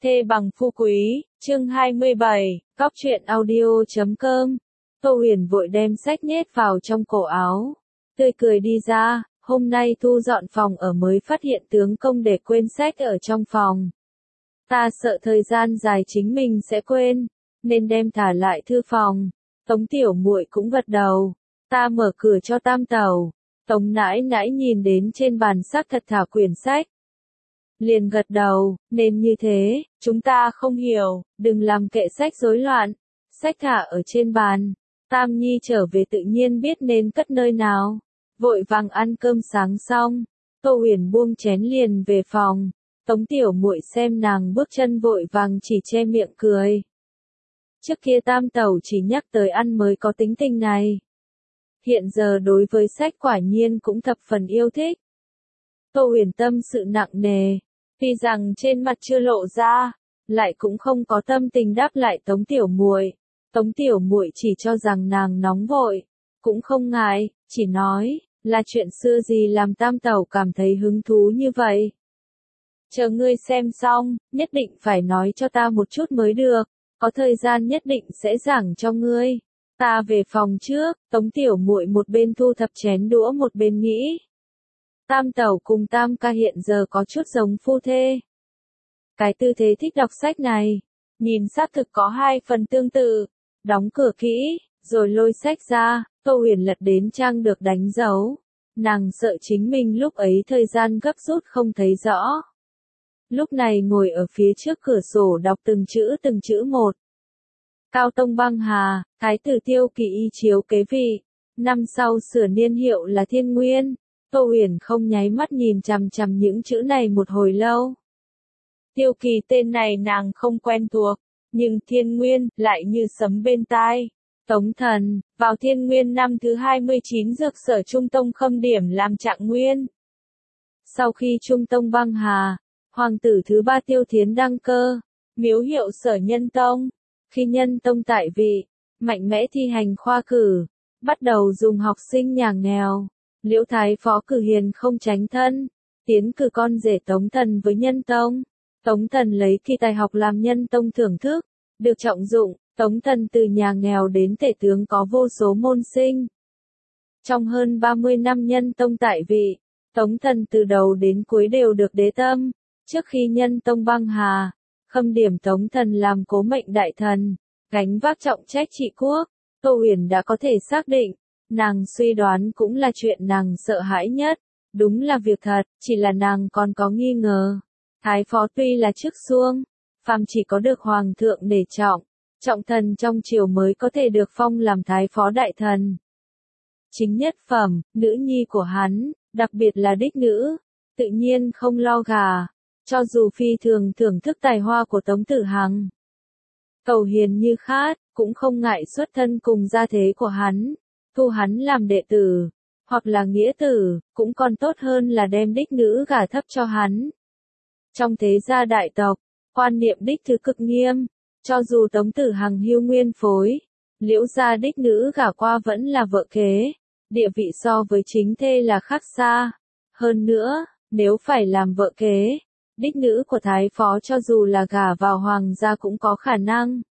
Thê bằng phu quý, chương 27, cóc truyện audio.com. Tô Huyền vội đem sách nhét vào trong cổ áo, tươi cười đi ra, hôm nay thu dọn phòng ở mới phát hiện tướng công để quên sách ở trong phòng. Ta sợ thời gian dài chính mình sẽ quên, nên đem thả lại thư phòng. Tống tiểu muội cũng gật đầu, ta mở cửa cho Tam Tẩu. Tống nãi nãi nhìn đến trên bàn xác thật thả quyển sách, liền gật đầu, nên như thế, chúng ta không hiểu, đừng làm kệ sách rối loạn, sách thả ở trên bàn. Tam Nhi trở về tự nhiên biết nên cất nơi nào. Vội vàng ăn cơm sáng xong, Tô Huyền buông chén liền về phòng. Tống tiểu muội xem nàng bước chân vội vàng chỉ che miệng cười. Trước kia Tam Tẩu chỉ nhắc tới ăn mới có tính tình này. Hiện giờ đối với sách quả nhiên cũng thập phần yêu thích. Tô Huyền tâm sự nặng nề, tuy rằng trên mặt chưa lộ ra, lại cũng không có tâm tình đáp lại Tống tiểu muội. Tống tiểu muội chỉ cho rằng nàng nóng vội, cũng không ngại, chỉ nói, là chuyện xưa gì làm Tam Tẩu cảm thấy hứng thú như vậy. Chờ ngươi xem xong, nhất định phải nói cho ta một chút mới được, có thời gian nhất định sẽ giảng cho ngươi. Ta về phòng trước. Tống tiểu muội một bên thu thập chén đũa một bên nghĩ. Tam Tẩu cùng Tam ca hiện giờ có chút giống phu thê. Cái tư thế thích đọc sách này, nhìn xác thực có hai phần tương tự. Đóng cửa kỹ, rồi lôi sách ra, Tô Huyền lật đến trang được đánh dấu. Nàng sợ chính mình lúc ấy thời gian gấp rút không thấy rõ. Lúc này ngồi ở phía trước cửa sổ đọc từng chữ một. Cao tông băng hà, thái tử Tiêu Kỳ y chiếu kế vị. Năm sau sửa niên hiệu là Thiên Nguyên. Tô Huyền không nháy mắt nhìn chằm chằm những chữ này một hồi lâu. Tiêu Kỳ tên này nàng không quen thuộc, nhưng Thiên Nguyên lại như sấm bên tai. Tống thần, vào Thiên Nguyên năm thứ 29 dược sở Trung Tông khâm điểm làm trạng nguyên. Sau khi Trung Tông băng hà, hoàng tử thứ 3 Tiêu Thiến đăng cơ, miếu hiệu Sở Nhân Tông. Khi Nhân Tông tại vị, mạnh mẽ thi hành khoa cử, bắt đầu dùng học sinh nhà nghèo. Liễu Thái Phó cử hiền không tránh thân, tiến cử con rể Tống Thần với Nhân Tông. Tống Thần lấy kỳ tài học làm Nhân Tông thưởng thức, được trọng dụng. Tống Thần từ nhà nghèo đến tể tướng có vô số môn sinh. Trong hơn 30 năm Nhân Tông tại vị, Tống Thần từ đầu đến cuối đều được đế tâm. Trước khi Nhân Tông băng hà, khâm điểm Tống Thần làm cố mệnh đại thần, gánh vác trọng trách trị quốc. Tô Huyền đã có thể xác định, nàng suy đoán cũng là chuyện nàng sợ hãi nhất. Đúng là việc thật, chỉ là nàng còn có nghi ngờ. Thái phó tuy là chức xuông, phàm chỉ có được hoàng thượng nể trọng, trọng thần trong triều mới có thể được phong làm thái phó đại thần. Chính nhất phẩm, nữ nhi của hắn, đặc biệt là đích nữ, tự nhiên không lo gà. Cho dù phi thường thưởng thức tài hoa của Tống Tử Hằng, cầu hiền như khát, cũng không ngại xuất thân cùng gia thế của hắn, thu hắn làm đệ tử, hoặc là nghĩa tử, cũng còn tốt hơn là đem đích nữ gả thấp cho hắn. Trong thế gia đại tộc, quan niệm đích thứ cực nghiêm, cho dù Tống Tử Hằng hưu nguyên phối, Liễu gia đích nữ gả qua vẫn là vợ kế, địa vị so với chính thê là khác xa. Hơn nữa, nếu phải làm vợ kế, đích nữ của thái phó cho dù là gả vào hoàng gia cũng có khả năng.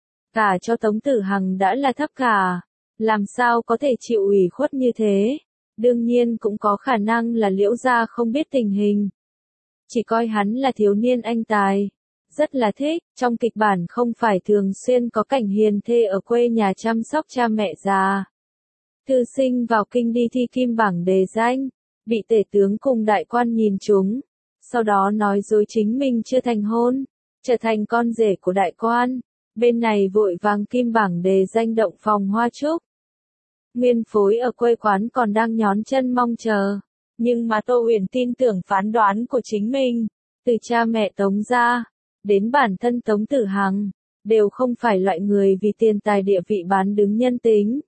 Gả cho Tống Tử Hằng đã là thấp gả, làm sao có thể chịu ủy khuất như thế. Đương nhiên cũng có khả năng là Liễu gia không biết tình hình, chỉ coi hắn là thiếu niên anh tài, rất là thích. Trong kịch bản không phải thường xuyên có cảnh hiền thê ở quê nhà chăm sóc cha mẹ già. Thư sinh vào kinh đi thi kim bảng đề danh, bị tể tướng cùng đại quan nhìn trúng, sau đó nói dối chính mình chưa thành hôn, trở thành con rể của đại quan. Bên này vội vàng kim bảng đề danh động phòng hoa trúc. Nguyên phối ở quê quán còn đang nhón chân mong chờ, nhưng mà Tô Huyền tin tưởng phán đoán của chính mình. Từ cha mẹ Tống gia, đến bản thân Tống Tử Hằng, đều không phải loại người vì tiền tài địa vị bán đứng nhân tính.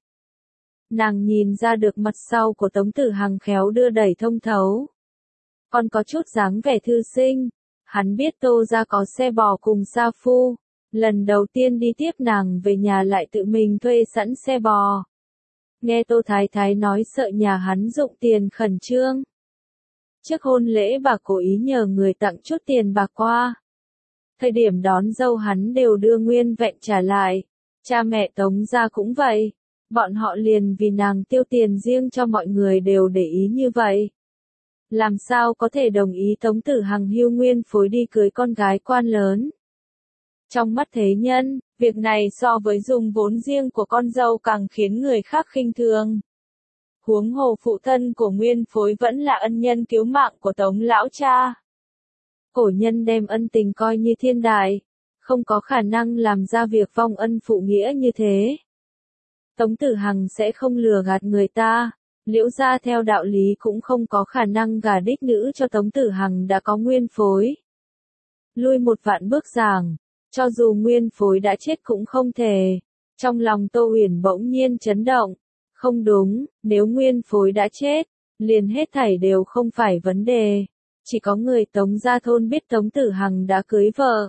Nàng nhìn ra được mặt sau của Tống Tử Hằng khéo đưa đẩy thông thấu, còn có chút dáng vẻ thư sinh. Hắn biết Tô gia có xe bò cùng sa phu, lần đầu tiên đi tiếp nàng về nhà lại tự mình thuê sẵn xe bò. Nghe Tô Thái Thái nói sợ nhà hắn dụng tiền khẩn trương. Trước hôn lễ bà cố ý nhờ người tặng chút tiền bạc qua. Thời điểm đón dâu hắn đều đưa nguyên vẹn trả lại. Cha mẹ Tống gia cũng vậy. Bọn họ liền vì nàng tiêu tiền riêng cho mọi người đều để ý như vậy. Làm sao có thể đồng ý Tống Tử Hằng hưu nguyên phối đi cưới con gái quan lớn. Trong mắt thế nhân, việc này so với dùng vốn riêng của con dâu càng khiến người khác khinh thường. Huống hồ phụ thân của nguyên phối vẫn là ân nhân cứu mạng của Tống lão cha. Cổ nhân đem ân tình coi như thiên đại, không có khả năng làm ra việc vong ân phụ nghĩa như thế. Tống Tử Hằng sẽ không lừa gạt người ta, Liễu gia theo đạo lý cũng không có khả năng gả đích nữ cho Tống Tử Hằng đã có nguyên phối. Lui một vạn bước giảng, cho dù nguyên phối đã chết cũng không thể. Trong lòng Tô Huyền bỗng nhiên chấn động. Không đúng, nếu nguyên phối đã chết, liền hết thảy đều không phải vấn đề. Chỉ có người Tống gia thôn biết Tống Tử Hằng đã cưới vợ.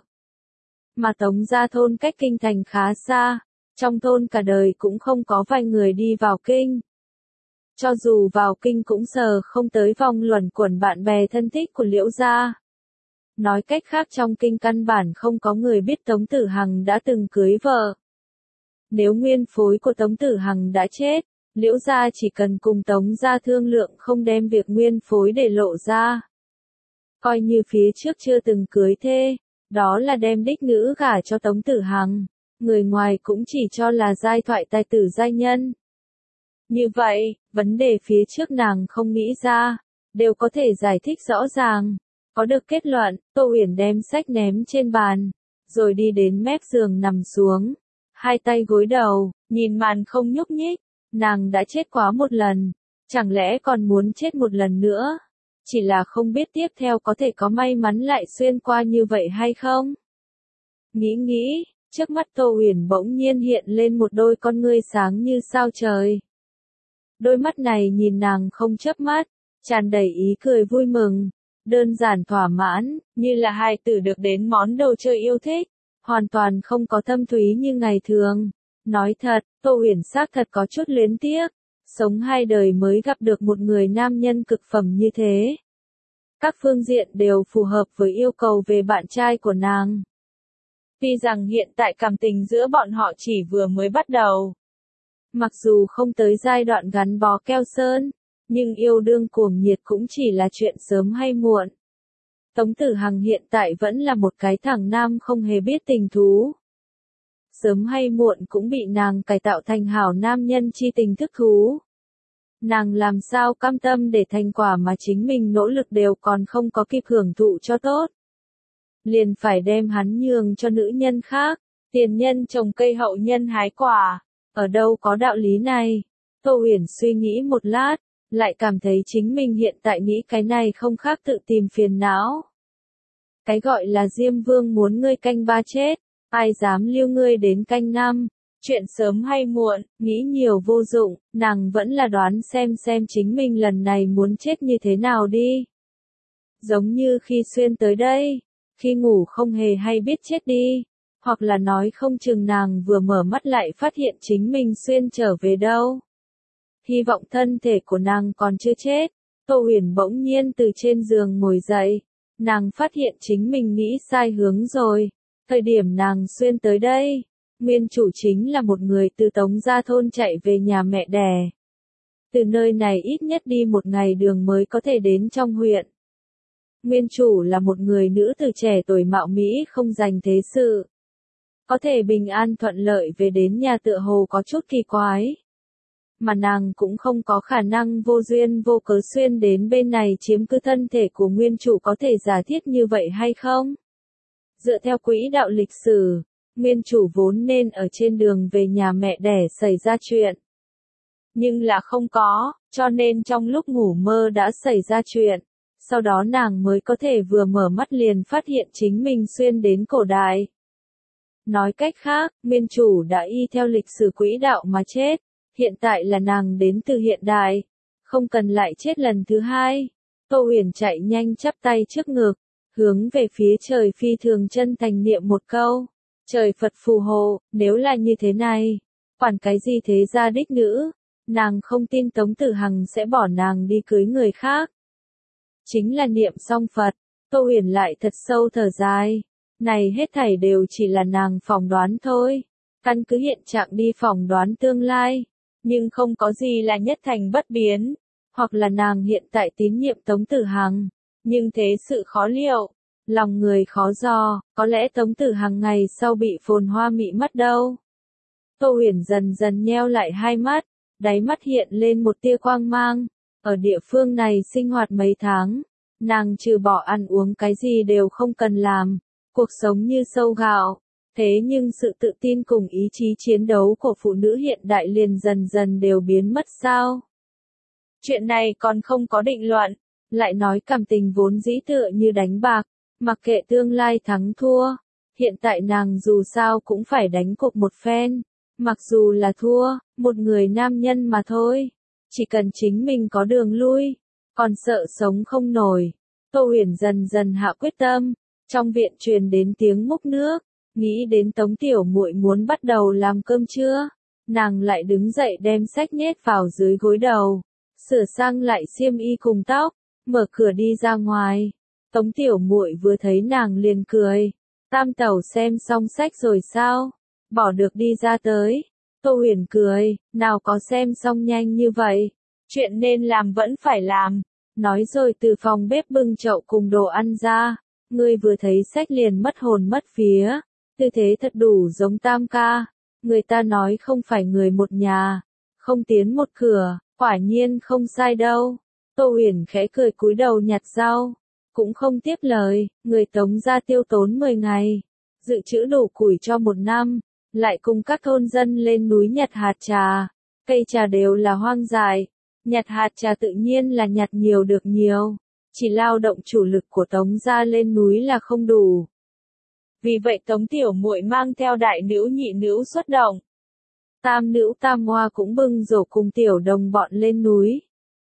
Mà Tống gia thôn cách kinh thành khá xa, trong thôn cả đời cũng không có vài người đi vào kinh. Cho dù vào kinh cũng sờ không tới vòng luẩn quẩn bạn bè thân thích của Liễu gia. Nói cách khác trong kinh căn bản không có người biết Tống Tử Hằng đã từng cưới vợ. Nếu nguyên phối của Tống Tử Hằng đã chết, Liễu gia chỉ cần cùng Tống gia thương lượng không đem việc nguyên phối để lộ ra. Coi như phía trước chưa từng cưới thê, đó là đem đích nữ gả cho Tống Tử Hằng, người ngoài cũng chỉ cho là giai thoại tài tử giai nhân. Như vậy, vấn đề phía trước nàng không nghĩ ra, đều có thể giải thích rõ ràng. Có được kết luận, Tô Huyền đem sách ném trên bàn, rồi đi đến mép giường nằm xuống, hai tay gối đầu, nhìn màn không nhúc nhích. Nàng đã chết quá một lần, chẳng lẽ còn muốn chết một lần nữa? Chỉ là không biết tiếp theo có thể có may mắn lại xuyên qua như vậy hay không? Nghĩ, trước mắt Tô Huyền bỗng nhiên hiện lên một đôi con ngươi sáng như sao trời. Đôi mắt này nhìn nàng không chớp mắt, tràn đầy ý cười vui mừng, đơn giản thỏa mãn, như là hài tử được đến món đồ chơi yêu thích, hoàn toàn không có thâm thúy như ngày thường. Nói thật, Tô Huyền xác thật có chút luyến tiếc, sống hai đời mới gặp được một người nam nhân cực phẩm như thế. Các phương diện đều phù hợp với yêu cầu về bạn trai của nàng. Tuy rằng hiện tại cảm tình giữa bọn họ chỉ vừa mới bắt đầu. Mặc dù không tới giai đoạn gắn bó keo sơn, nhưng yêu đương cuồng nhiệt cũng chỉ là chuyện sớm hay muộn. Tống Tử Hằng hiện tại vẫn là một cái thằng nam không hề biết tình thú. Sớm hay muộn cũng bị nàng cải tạo thành hảo nam nhân chi tình thức thú. Nàng làm sao cam tâm để thành quả mà chính mình nỗ lực đều còn không có kịp hưởng thụ cho tốt. Liền phải đem hắn nhường cho nữ nhân khác, tiền nhân trồng cây hậu nhân hái quả, ở đâu có đạo lý này. Tô Huyền suy nghĩ một lát, lại cảm thấy chính mình hiện tại nghĩ cái này không khác tự tìm phiền não. Cái gọi là Diêm Vương muốn ngươi canh ba chết, ai dám lưu ngươi đến canh năm, chuyện sớm hay muộn, nghĩ nhiều vô dụng, nàng vẫn là đoán xem chính mình lần này muốn chết như thế nào đi. Giống như khi xuyên tới đây, khi ngủ không hề hay biết chết đi, hoặc là nói không chừng nàng vừa mở mắt lại phát hiện chính mình xuyên trở về đâu. Hy vọng thân thể của nàng còn chưa chết. Tô Huyền bỗng nhiên từ trên giường ngồi dậy, nàng phát hiện chính mình nghĩ sai hướng rồi. Thời điểm nàng xuyên tới đây, nguyên chủ chính là một người từ Tống gia thôn chạy về nhà mẹ đẻ. Từ nơi này ít nhất đi một ngày đường mới có thể đến trong huyện. Nguyên chủ là một người nữ từ trẻ tuổi mạo mỹ không dành thế sự. Có thể bình an thuận lợi về đến nhà tựa hồ có chút kỳ quái. Mà nàng cũng không có khả năng vô duyên vô cớ xuyên đến bên này chiếm cứ thân thể của nguyên chủ, có thể giả thiết như vậy hay không? Dựa theo quỹ đạo lịch sử, nguyên chủ vốn nên ở trên đường về nhà mẹ đẻ xảy ra chuyện. Nhưng là không có, cho nên trong lúc ngủ mơ đã xảy ra chuyện. Sau đó nàng mới có thể vừa mở mắt liền phát hiện chính mình xuyên đến cổ đại. Nói cách khác, nguyên chủ đã y theo lịch sử quỹ đạo mà chết. Hiện tại là nàng đến từ hiện đại, không cần lại chết lần thứ hai. Tô Huyền chạy nhanh chắp tay trước ngực, hướng về phía trời phi thường chân thành niệm một câu. Trời Phật phù hộ, nếu là như thế này, quản cái gì thế gia đích nữ, nàng không tin Tống Tử Hằng sẽ bỏ nàng đi cưới người khác. Chính là niệm xong Phật, Tô Huyền lại thật sâu thở dài. Này hết thảy đều chỉ là nàng phỏng đoán thôi. Căn cứ hiện trạng đi phỏng đoán tương lai. Nhưng không có gì là nhất thành bất biến. Hoặc là nàng hiện tại tín nhiệm Tống Tử Hằng. Nhưng thế sự khó liệu. Lòng người khó dò, có lẽ Tống Tử Hằng ngày sau bị phồn hoa mị mất đâu. Tô Huyền dần dần nheo lại hai mắt, đáy mắt hiện lên một tia quang mang. Ở địa phương này sinh hoạt mấy tháng, nàng trừ bỏ ăn uống cái gì đều không cần làm, cuộc sống như sâu gạo. Thế nhưng sự tự tin cùng ý chí chiến đấu của phụ nữ hiện đại liền dần dần đều biến mất sao? Chuyện này còn không có định luận, lại nói cảm tình vốn dĩ tựa như đánh bạc, mặc kệ tương lai thắng thua, hiện tại nàng dù sao cũng phải đánh cuộc một phen, mặc dù là thua, một người nam nhân mà thôi, chỉ cần chính mình có đường lui, còn sợ sống không nổi. Tô Huyền dần dần hạ quyết tâm, trong viện truyền đến tiếng múc nước, nghĩ đến Tống tiểu muội muốn bắt đầu làm cơm trưa, nàng lại đứng dậy đem xách nhét vào dưới gối đầu, sửa sang lại xiêm y cùng tóc, mở cửa đi ra ngoài. Tống tiểu muội vừa thấy nàng liền cười, Tam tẩu xem xong sách rồi sao, bỏ được đi ra tới. Tô Huyền cười, nào có xem xong nhanh như vậy, chuyện nên làm vẫn phải làm. Nói rồi từ phòng bếp bưng chậu cùng đồ ăn ra, ngươi vừa thấy sách liền mất hồn mất vía, tư thế thật đủ giống Tam ca, người ta nói không phải người một nhà, không tiến một cửa, quả nhiên không sai đâu. Tô Huyền khẽ cười cúi đầu nhặt rau, cũng không tiếp lời, người Tống gia tiêu tốn 10 ngày, dự trữ đủ củi cho 1 năm, lại cùng các thôn dân lên núi nhặt hạt trà, cây trà đều là hoang dại, nhặt hạt trà tự nhiên là nhặt nhiều được nhiều, chỉ lao động chủ lực của Tống gia lên núi là không đủ. Vì vậy Tống tiểu muội mang theo đại nữ nhị nữ xuất động. Tam nữ Tam Hoa cũng bưng rổ cùng tiểu đồng bọn lên núi.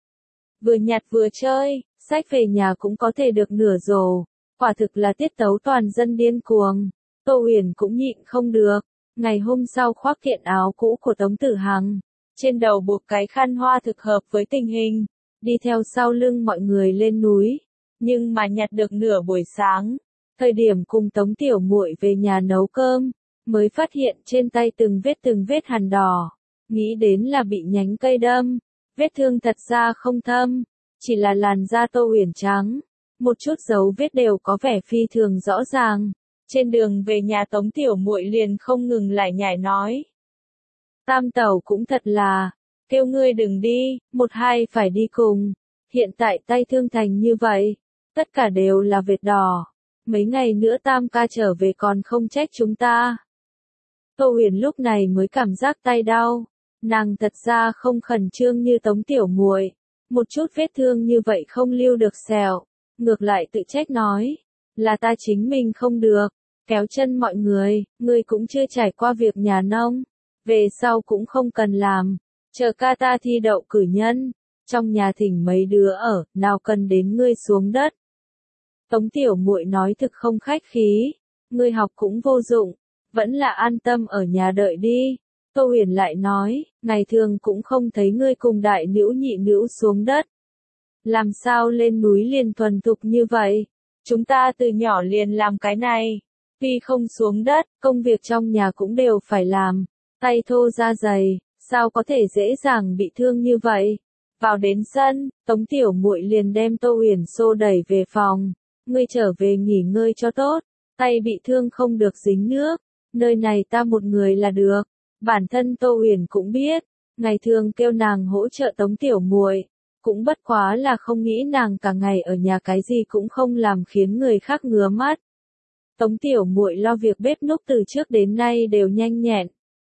Vừa nhặt vừa chơi, sách về nhà cũng có thể được nửa rổ, quả thực là tiết tấu toàn dân điên cuồng. Tô Huyền cũng nhịn không được, ngày hôm sau khoác kiện áo cũ của Tống Tử Hằng, trên đầu buộc cái khăn hoa thực hợp với tình hình, đi theo sau lưng mọi người lên núi, nhưng mà nhặt được nửa buổi sáng, thời điểm cùng Tống tiểu muội về nhà nấu cơm, mới phát hiện trên tay từng vết hằn đỏ, nghĩ đến là bị nhánh cây đâm, vết thương thật ra không thâm, chỉ là làn da Tô Huyền trắng, một chút dấu vết đều có vẻ phi thường rõ ràng. Trên đường về nhà Tống tiểu muội liền không ngừng lải nhải nói. Tam tẩu cũng thật là, kêu ngươi đừng đi, một hai phải đi cùng, hiện tại tay thương thành như vậy, tất cả đều là vệt đỏ, mấy ngày nữa Tam ca trở về còn không trách chúng ta. Tô Huyền lúc này mới cảm giác tay đau, nàng thật ra không khẩn trương như Tống tiểu muội, một chút vết thương như vậy không lưu được sẹo, ngược lại tự trách nói, là ta chính mình không được, kéo chân mọi người, ngươi cũng chưa trải qua việc nhà nông, về sau cũng không cần làm, chờ ca ta thi đậu cử nhân, trong nhà thỉnh mấy đứa ở, nào cần đến ngươi xuống đất. Tống tiểu muội nói thực không khách khí, ngươi học cũng vô dụng, vẫn là an tâm ở nhà đợi đi. Tô Huyền lại nói, ngày thường cũng không thấy ngươi cùng đại nữ nhị nữ xuống đất. Làm sao lên núi liền thuần thục như vậy? Chúng ta từ nhỏ liền làm cái này. Tuy không xuống đất, công việc trong nhà cũng đều phải làm. Tay thô da dày, sao có thể dễ dàng bị thương như vậy? Vào đến sân, Tống tiểu muội liền đem Tô Huyền xô đẩy về phòng. Ngươi trở về nghỉ ngơi cho tốt, tay bị thương không được dính nước. Nơi này ta một người là được. Bản thân Tô Huyền cũng biết, ngày thường kêu nàng hỗ trợ Tống tiểu muội, cũng bất quá là không nghĩ nàng cả ngày ở nhà cái gì cũng không làm khiến người khác ngứa mắt. Tống tiểu muội lo việc bếp núc từ trước đến nay đều nhanh nhẹn.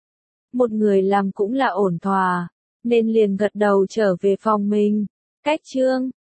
Một người làm cũng là ổn thỏa, nên liền gật đầu trở về phòng mình. Cách chương